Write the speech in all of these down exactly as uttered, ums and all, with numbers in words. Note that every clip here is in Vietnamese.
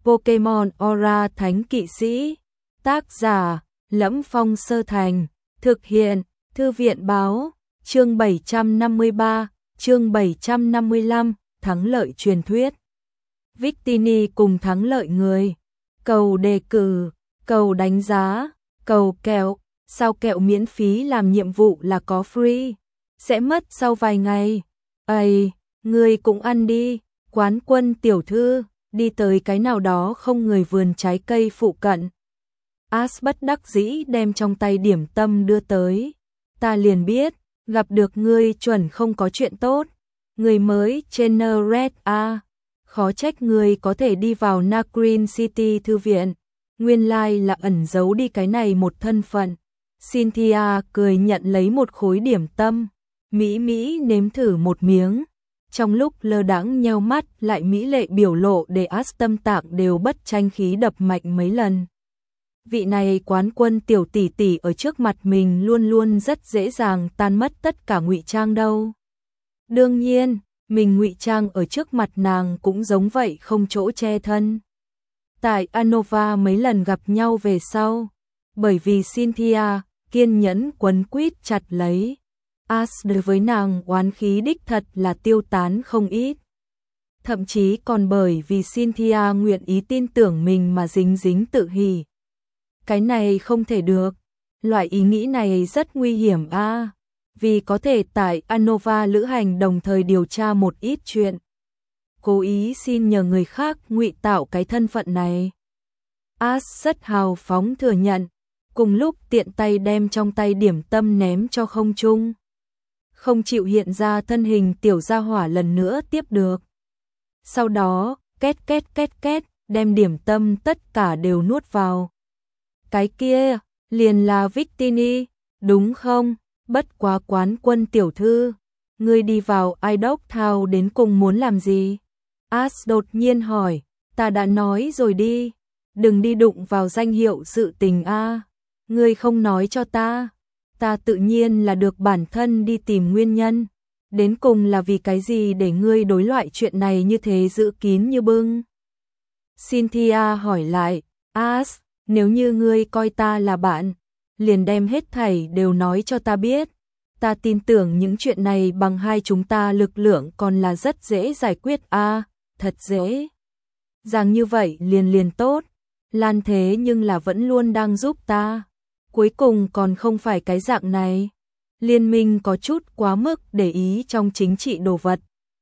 Pokemon Aura Thánh Kỵ Sĩ. Tác giả: Lẫm Phong Sơ Thành. Thực hiện: Thư viện báo. Chương bảy trăm năm mươi ba, chương bảy trăm năm mươi lăm, thắng lợi truyền thuyết. Victini cùng thắng lợi người. Cầu đề cử, cầu đánh giá, cầu kẹo. Sao kẹo miễn phí làm nhiệm vụ là có free? Sẽ mất sau vài ngày. Ây, ngươi cũng ăn đi. Quán Quân tiểu thư đi tới cái nào đó không người vườn trái cây phụ cận. Ash bất đắc dĩ đem trong tay điểm tâm đưa tới. Ta liền biết, gặp được ngươi chuẩn không có chuyện tốt. Người mới trên Red A. Khó trách ngươi có thể đi vào Nacrin City thư viện. Nguyên lai là ẩn giấu đi cái này một thân phận. Cynthia cười nhận lấy một khối điểm tâm. Mỹ Mỹ nếm thử một miếng. Trong lúc lơ đãng nheo mắt lại mỹ lệ biểu lộ để Ash tâm tạng đều bất tranh khí đập mạnh mấy lần. Vị này Quán Quân tiểu tỷ tỷ ở trước mặt mình luôn luôn rất dễ dàng tan mất tất cả ngụy trang đâu. Đương nhiên, mình ngụy trang ở trước mặt nàng cũng giống vậy không chỗ che thân. Tại Anova mấy lần gặp nhau về sau, bởi vì Cynthia kiên nhẫn quấn quýt chặt lấy, Ash đối với nàng oán khí đích thật là tiêu tán không ít. Thậm chí còn bởi vì Cynthia nguyện ý tin tưởng mình mà dính dính tự hỉ. Cái này không thể được, loại ý nghĩ này rất nguy hiểm a, à, vì có thể tại Anova lữ hành đồng thời điều tra một ít chuyện. Cố ý xin nhờ người khác ngụy tạo cái thân phận này. Ash rất hào phóng thừa nhận, cùng lúc tiện tay đem trong tay điểm tâm ném cho không trung. Không chịu hiện ra thân hình tiểu gia hỏa lần nữa tiếp được. Sau đó, két két két két, đem điểm tâm tất cả đều nuốt vào. Cái kia, liền là Victini, đúng không? Bất quá Quán Quân tiểu thư, ngươi đi vào Idoc Town đến cùng muốn làm gì? Ash đột nhiên hỏi, ta đã nói rồi đi, đừng đi đụng vào danh hiệu sự tình a. À. Ngươi không nói cho ta, ta tự nhiên là được bản thân đi tìm nguyên nhân. Đến cùng là vì cái gì để ngươi đối loại chuyện này như thế giữ kín như bưng? Cynthia hỏi lại, Ash, nếu như ngươi coi ta là bạn, liền đem hết thảy đều nói cho ta biết. Ta tin tưởng những chuyện này bằng hai chúng ta lực lượng còn là rất dễ giải quyết a, à, thật dễ. Rằng như vậy liền liền tốt, Lan thế nhưng là vẫn luôn đang giúp ta. Cuối cùng còn không phải cái dạng này. Liên minh có chút quá mức để ý trong chính trị đồ vật.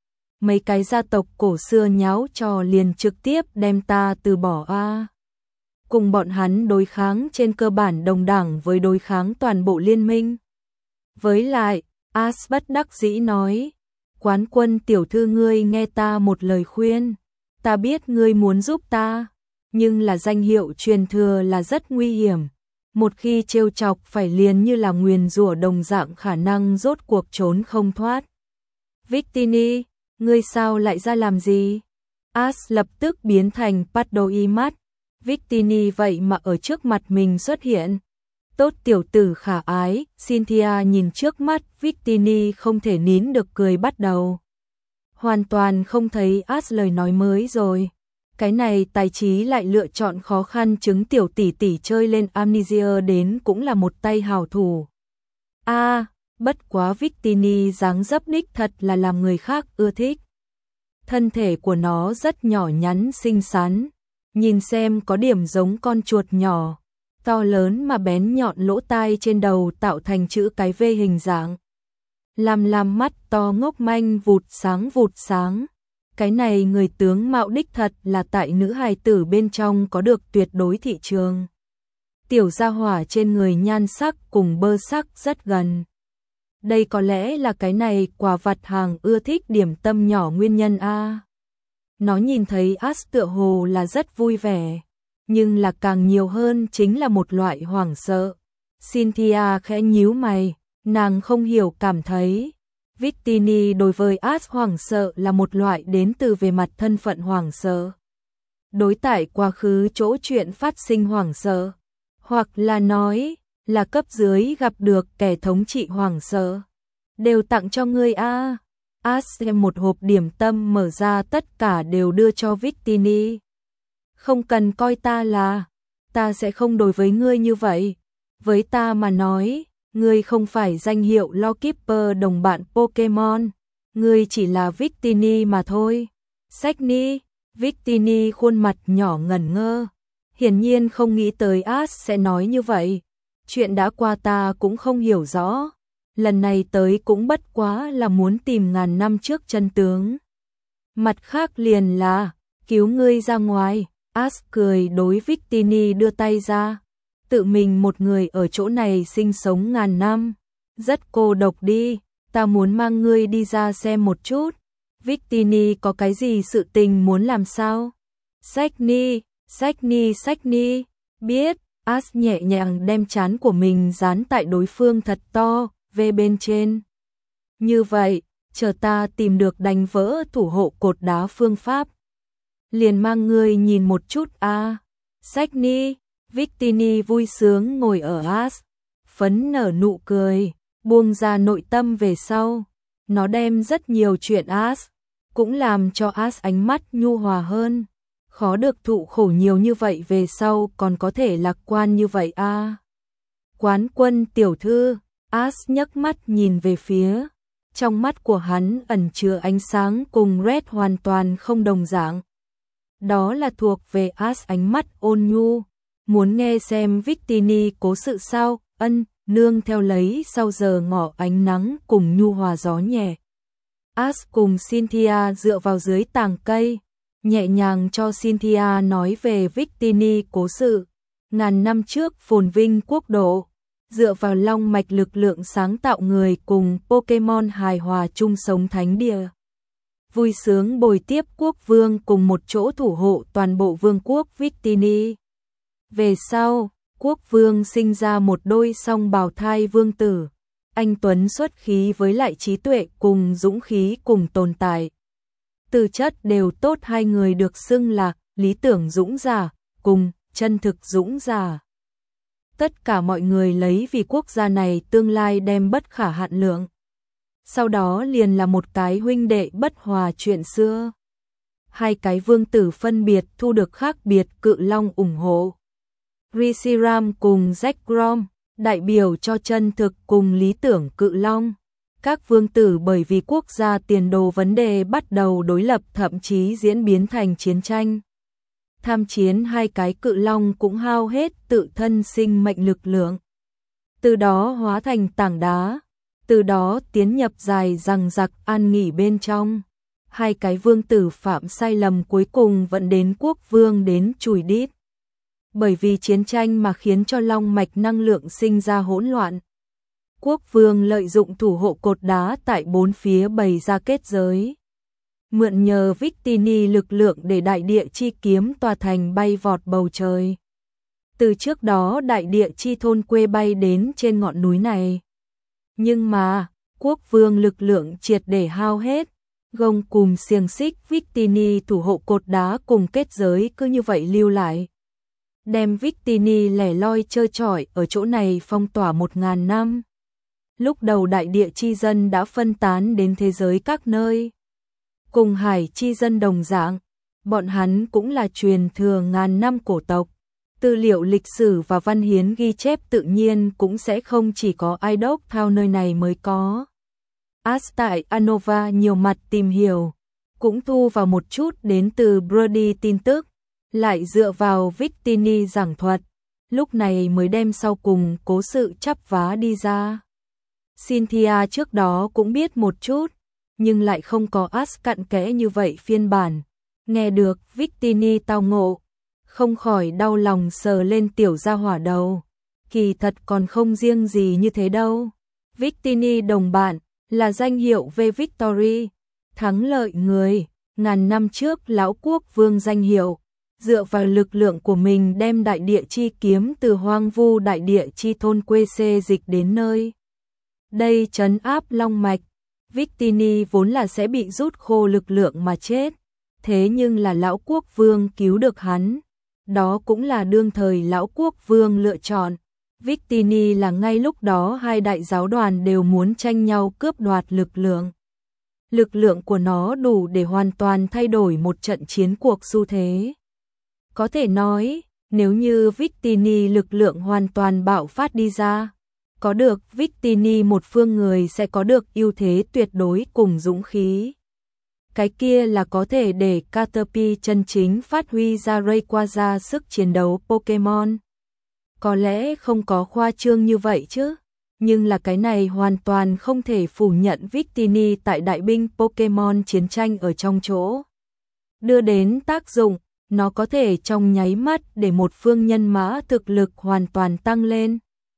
Mấy cái gia tộc cổ xưa nháo trò liền trực tiếp đem ta từ bỏ a. À. Cùng bọn hắn đối kháng trên cơ bản đồng đẳng với đối kháng toàn bộ liên minh. Với lại, Ash bất đắc dĩ nói, Quán Quân tiểu thư ngươi nghe ta một lời khuyên, ta biết ngươi muốn giúp ta, nhưng là danh hiệu truyền thừa là rất nguy hiểm, một khi trêu chọc phải liền như là nguyền rủa đồng dạng khả năng rốt cuộc trốn không thoát. Victini, ngươi sao lại ra làm gì? Ash lập tức biến thành Paddle mắt. Victini vậy mà ở trước mặt mình xuất hiện. Tốt tiểu tử khả ái, Cynthia nhìn trước mắt Victini không thể nín được cười bắt đầu. Hoàn toàn không thấy Ash lời nói mới rồi. Cái này tài trí lại lựa chọn khó khăn chứng tiểu tỷ tỷ chơi lên Amnesia đến cũng là một tay hào thủ. A, à, bất quá Victini dáng dấp đích thật là làm người khác ưa thích. Thân thể của nó rất nhỏ nhắn xinh xắn. Nhìn xem có điểm giống con chuột nhỏ, to lớn mà bén nhọn lỗ tai trên đầu tạo thành chữ cái V hình dạng. Làm làm mắt to ngốc manh vụt sáng vụt sáng. Cái này người tướng mạo đích thật là tại nữ hài tử bên trong có được tuyệt đối thị trường. Tiểu gia hỏa trên người nhan sắc cùng bơ sắc rất gần. Đây có lẽ là cái này quả vặt hàng ưa thích điểm tâm nhỏ nguyên nhân a. Nó nhìn thấy Ash tựa hồ là rất vui vẻ, nhưng là càng nhiều hơn chính là một loại hoảng sợ. Cynthia khẽ nhíu mày, nàng không hiểu cảm thấy. Victini đối với Ash hoảng sợ là một loại đến từ về mặt thân phận hoảng sợ. Đối tại quá khứ chỗ chuyện phát sinh hoảng sợ, hoặc là nói là cấp dưới gặp được kẻ thống trị hoảng sợ. Đều tặng cho ngươi a. À. Ash xem một hộp điểm tâm mở ra tất cả đều đưa cho Victini. Không cần coi ta là, ta sẽ không đối với ngươi như vậy. Với ta mà nói, ngươi không phải danh hiệu Lawkeeper đồng bạn Pokemon, ngươi chỉ là Victini mà thôi. Sagni, Victini khuôn mặt nhỏ ngẩn ngơ, hiển nhiên không nghĩ tới Ash sẽ nói như vậy. Chuyện đã qua ta cũng không hiểu rõ, lần này tới cũng bất quá là muốn tìm ngàn năm trước chân tướng. Mặt khác liền là, cứu ngươi ra ngoài. Ash cười đối Victini đưa tay ra. Tự mình một người ở chỗ này sinh sống ngàn năm, rất cô độc đi, ta muốn mang ngươi đi ra xem một chút. Victini có cái gì sự tình muốn làm sao? Sagni, Sagni, Sagni, biết. Ash nhẹ nhàng đem trán của mình dán tại đối phương thật to, về bên trên. Như vậy, chờ ta tìm được đánh vỡ thủ hộ cột đá phương pháp, liền mang ngươi nhìn một chút a. À. Sagni, Victini vui sướng ngồi ở Ash, phấn nở nụ cười, buông ra nội tâm về sau. Nó đem rất nhiều chuyện Ash, cũng làm cho Ash ánh mắt nhu hòa hơn. Khó được thụ khổ nhiều như vậy về sau còn có thể lạc quan như vậy a. À. Quán Quân tiểu thư, Ash nhấc mắt nhìn về phía. Trong mắt của hắn ẩn chứa ánh sáng cùng Red hoàn toàn không đồng dạng. Đó là thuộc về Ash ánh mắt ôn nhu. Muốn nghe xem Victini cố sự sao? Ân, nương theo lấy sau giờ ngỏ ánh nắng cùng nhu hòa gió nhẹ. Ash cùng Cynthia dựa vào dưới tàng cây, nhẹ nhàng cho Cynthia nói về Victini cố sự. Ngàn năm trước phồn vinh quốc độ, dựa vào long mạch lực lượng sáng tạo người cùng Pokemon hài hòa chung sống thánh địa. Vui sướng bồi tiếp quốc vương cùng một chỗ thủ hộ toàn bộ vương quốc Victini. Về sau, quốc vương sinh ra một đôi song bào thai vương tử. Anh tuấn xuất khí với lại trí tuệ cùng dũng khí cùng tồn tại. Tư chất đều tốt, hai người được xưng là lý tưởng dũng giả cùng chân thực dũng giả. Tất cả mọi người lấy vì quốc gia này tương lai đem bất khả hạn lượng. Sau đó liền là một cái huynh đệ bất hòa chuyện xưa. Hai cái vương tử phân biệt thu được khác biệt cự long ủng hộ. Reshiram cùng Zekrom, đại biểu cho chân thực cùng lý tưởng cự long. Các vương tử bởi vì quốc gia tiền đồ vấn đề bắt đầu đối lập, thậm chí diễn biến thành chiến tranh. Tham chiến, hai cái cự long cũng hao hết tự thân sinh mệnh lực lượng. Từ đó hóa thành tảng đá, từ đó tiến nhập dài dằng dặc an nghỉ bên trong. Hai cái vương tử phạm sai lầm cuối cùng vẫn đến quốc vương đến chùi đít. Bởi vì chiến tranh mà khiến cho long mạch năng lượng sinh ra hỗn loạn. Quốc vương lợi dụng thủ hộ cột đá tại bốn phía bày ra kết giới. Mượn nhờ Victini lực lượng để đại địa chi kiếm tòa thành bay vọt bầu trời. Từ trước đó đại địa chi thôn quê bay đến trên ngọn núi này. Nhưng mà, quốc vương lực lượng triệt để hao hết. Gông cùng xiềng xích Victini thủ hộ cột đá cùng kết giới cứ như vậy lưu lại. Đem Victini lẻ loi trơ trọi ở chỗ này phong tỏa một ngàn năm. Lúc đầu đại địa chi dân đã phân tán đến thế giới các nơi. Cùng hải chi dân đồng dạng, bọn hắn cũng là truyền thừa ngàn năm cổ tộc. Tư liệu lịch sử và văn hiến ghi chép tự nhiên cũng sẽ không chỉ có Idok Town nơi này mới có. Ash tại Unova nhiều mặt tìm hiểu, cũng thu vào một chút đến từ Brody tin tức, lại dựa vào Victini giảng thuật, lúc này mới đem sau cùng cố sự chắp vá đi ra. Cynthia trước đó cũng biết một chút, nhưng lại không có Ash cặn kẽ như vậy phiên bản. Nghe được Victini tao ngộ, không khỏi đau lòng sờ lên tiểu gia hỏa đầu. Kỳ thật còn không riêng gì như thế đâu. Victini đồng bạn là danh hiệu về Victory, thắng lợi người. Ngàn năm trước lão quốc vương danh hiệu, dựa vào lực lượng của mình đem đại địa chi kiếm từ hoang vu đại địa chi thôn quê xê dịch đến nơi đây trấn áp long mạch. Victini vốn là sẽ bị rút khô lực lượng mà chết, thế nhưng là lão quốc vương cứu được hắn. Đó cũng là đương thời lão quốc vương lựa chọn. Victini là ngay lúc đó hai đại giáo đoàn đều muốn tranh nhau cướp đoạt lực lượng. Lực lượng của nó đủ để hoàn toàn thay đổi một trận chiến cuộc xu thế. Có thể nói, nếu như Victini lực lượng hoàn toàn bạo phát đi ra, có được Victini một phương người sẽ có được ưu thế tuyệt đối cùng dũng khí. Cái kia là có thể để Caterpie chân chính phát huy ra Rayquaza sức chiến đấu Pokemon. Có lẽ không có khoa trương như vậy chứ, nhưng là cái này hoàn toàn không thể phủ nhận Victini tại đại binh Pokemon chiến tranh ở trong chỗ. Đưa đến tác dụng, nó có thể trong nháy mắt để một phương nhân mã thực lực hoàn toàn tăng lên.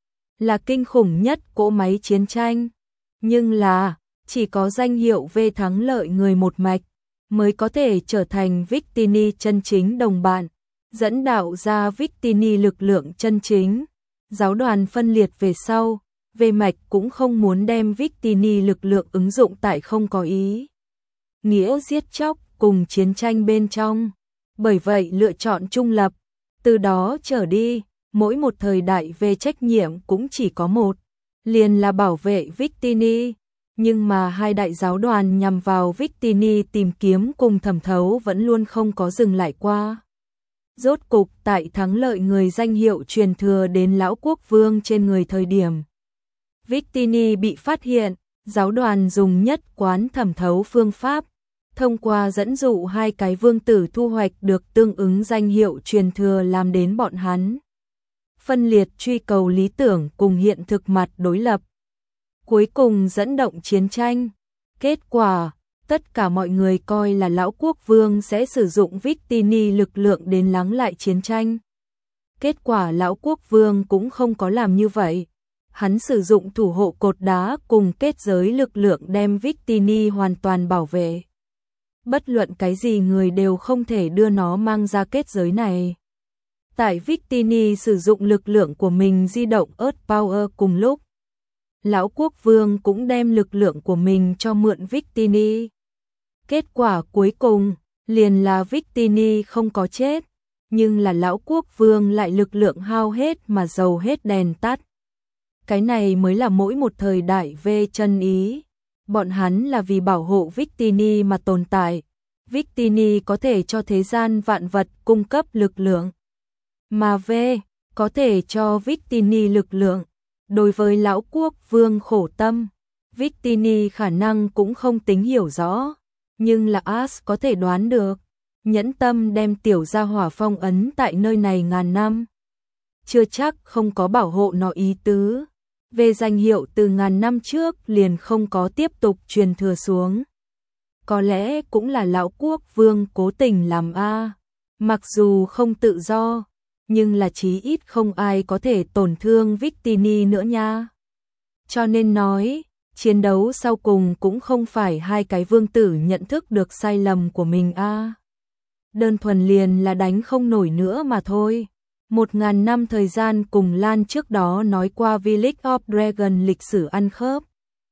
Là kinh khủng nhất cỗ máy chiến tranh. Nhưng là, chỉ có danh hiệu V thắng lợi người một mạch, mới có thể trở thành Victini chân chính đồng bạn, dẫn đạo ra Victini lực lượng chân chính. Giáo đoàn phân liệt về sau, V mạch cũng không muốn đem Victini lực lượng ứng dụng tại không có ý nghĩa giết chóc cùng chiến tranh bên trong. Bởi vậy lựa chọn trung lập, từ đó trở đi, mỗi một thời đại về trách nhiệm cũng chỉ có một, liền là bảo vệ Victini. Nhưng mà hai đại giáo đoàn nhằm vào Victini tìm kiếm cùng thẩm thấu vẫn luôn không có dừng lại qua. Rốt cục tại thắng lợi người danh hiệu truyền thừa đến Lão Quốc Vương trên người thời điểm Victini bị phát hiện, giáo đoàn dùng nhất quán thẩm thấu phương pháp, thông qua dẫn dụ hai cái vương tử thu hoạch được tương ứng danh hiệu truyền thừa làm đến bọn hắn phân liệt truy cầu lý tưởng cùng hiện thực mặt đối lập. Cuối cùng dẫn động chiến tranh. Kết quả, tất cả mọi người coi là Lão Quốc Vương sẽ sử dụng Victini lực lượng đến lắng lại chiến tranh. Kết quả Lão Quốc Vương cũng không có làm như vậy. Hắn sử dụng thủ hộ cột đá cùng kết giới lực lượng đem Victini hoàn toàn bảo vệ. Bất luận cái gì người đều không thể đưa nó mang ra kết giới này. Tại Victini sử dụng lực lượng của mình di động Earth Power cùng lúc, Lão Quốc Vương cũng đem lực lượng của mình cho mượn Victini. Kết quả cuối cùng, liền là Victini không có chết, nhưng là Lão Quốc Vương lại lực lượng hao hết mà dầu hết đèn tắt. Cái này mới là mỗi một thời đại về chân ý. Bọn hắn là vì bảo hộ Victini mà tồn tại. Victini có thể cho thế gian vạn vật cung cấp lực lượng. Mà V có thể cho Victini lực lượng. Đối với Lão Quốc Vương khổ tâm, Victini khả năng cũng không tính hiểu rõ. Nhưng là Ash có thể đoán được. Nhẫn tâm đem tiểu gia hỏa phong ấn tại nơi này ngàn năm. Chưa chắc không có bảo hộ nó ý tứ. Về danh hiệu từ ngàn năm trước liền không có tiếp tục truyền thừa xuống. Có lẽ cũng là Lão Quốc Vương cố tình làm a. Mặc dù không tự do, nhưng là chí ít không ai có thể tổn thương Victini nữa nha. Cho nên nói, chiến đấu sau cùng cũng không phải hai cái vương tử nhận thức được sai lầm của mình a. Đơn thuần liền là đánh không nổi nữa mà thôi. Một ngàn năm thời gian cùng Lan trước đó nói qua Village of Dragon lịch sử ăn khớp.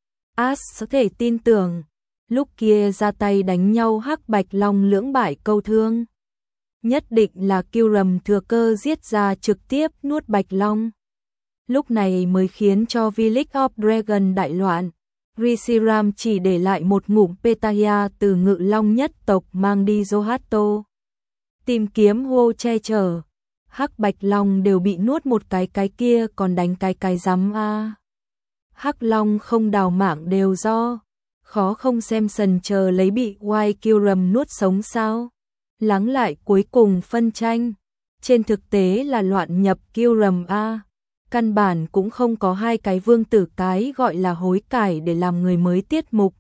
Ash có thể tin tưởng, lúc kia ra tay đánh nhau hắc bạch long lưỡng bại câu thương. Nhất định là Kyurem thừa cơ giết ra trực tiếp nuốt bạch long. Lúc này mới khiến cho Village of Dragon đại loạn. Reshiram chỉ để lại một ngụm Petaya từ ngự long nhất tộc mang đi Zohato. Tìm kiếm hô che chở. Hắc bạch long đều bị nuốt một cái cái kia còn đánh cái cái rắm a. Hắc long không đào mạng đều do. Khó không xem sần chờ lấy bị White Kyurem nuốt sống sao. Lắng lại cuối cùng phân tranh. Trên thực tế là loạn nhập Kyurem a. Căn bản cũng không có hai cái vương tử cái gọi là hối cải để làm người mới tiết mục.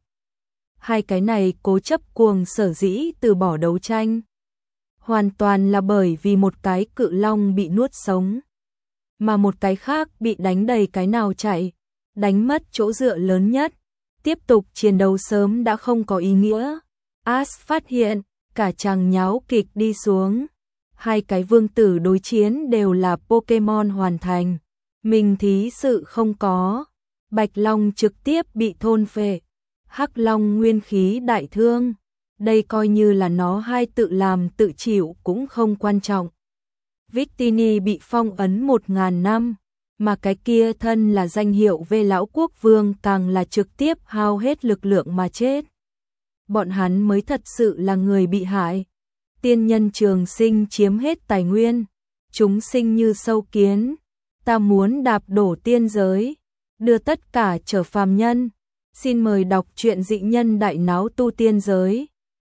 Hai cái này cố chấp cuồng sở dĩ từ bỏ đấu tranh. Hoàn toàn là bởi vì một cái cự long bị nuốt sống. Mà một cái khác bị đánh đầy cái nào chạy. Đánh mất chỗ dựa lớn nhất. Tiếp tục chiến đấu sớm đã không có ý nghĩa. Ash phát hiện, cả chàng nháo kịch đi xuống. Hai cái vương tử đối chiến đều là Pokemon hoàn thành. Mình thí sự không có. Bạch Long trực tiếp bị thôn phệ. Hắc Long nguyên khí đại thương. Đây coi như là nó hai tự làm tự chịu cũng không quan trọng. Victini bị phong ấn một ngàn năm. Mà cái kia thân là danh hiệu về Lão Quốc Vương càng là trực tiếp hao hết lực lượng mà chết. Bọn hắn mới thật sự là người bị hại. tiên nhân trường sinh chiếm hết tài nguyên, chúng sinh như sâu kiến, ta muốn đạp đổ tiên giới, đưa tất cả trở phàm nhân. Xin mời đọc truyện Dị Nhân Đại Náo Tu Tiên Giới.